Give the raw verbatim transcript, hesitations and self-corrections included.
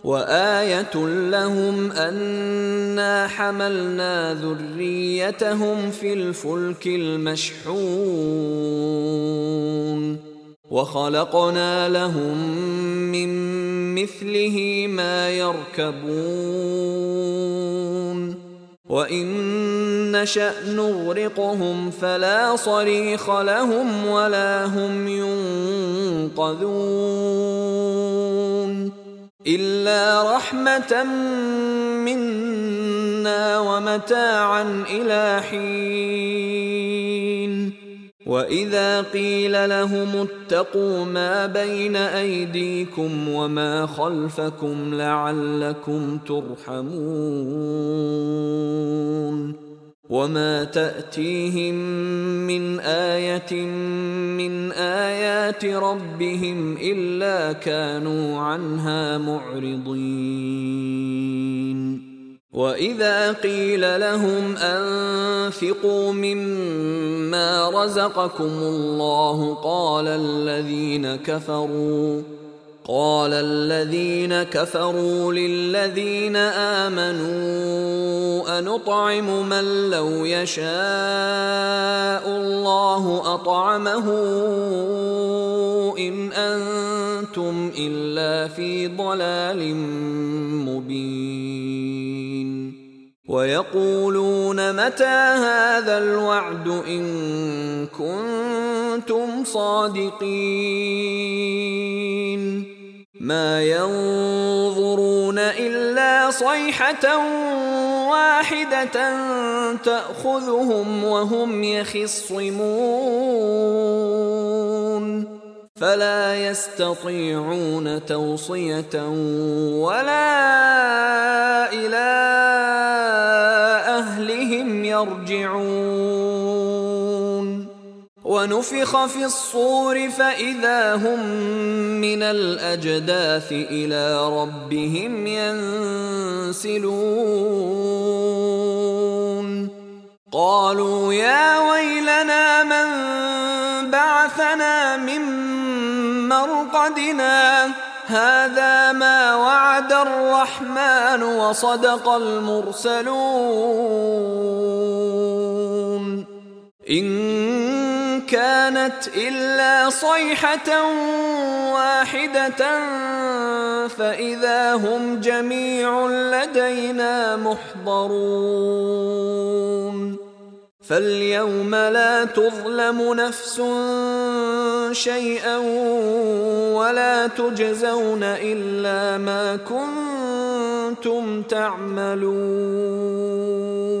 وآية لهم أنا حملنا ذريتهم في الفلك المشحون وخلقنا لهم من مثله ما يركبون وإن نشأ نغرقهم فلا صريخ لهم ولا هم ينقذون إلا رحمة منا ومتاعا إلى حين وإذا قيل لهم اتقوا ما بين أيديكم وما خلفكم لعلكم ترحمون وما تأتيهم من آية من آيات ربهم إلا كانوا عنها معرضين وإذا قيل لهم أنفقوا مما رزقكم الله قال الذين كفروا قال الذين كفروا للذين آمنوا أنطعم من لو يشاء الله أطعمه إن أنتم إلا في ضلال مبين ويقولون متى هذا الوعد إن كنتم صادقين ما ينظرون إلا صيحة واحدة تأخذهم وهم يخصمون فلا يستطيعون توصية ولا إلى أهلهم يرجعون ونفخ في الصور فإذا هم من الأجداث إلى ربهم ينسلون قالوا يا ويلنا من بعثنا من مرقدنا هذا ما وعد الرحمن وصدق المرسلون إن كانت إلا صيحة واحدة فإذا هم جميع لدينا محضرون فاليوم لا تظلم نفس شيئا ولا تجزون إلا ما كنتم تعملون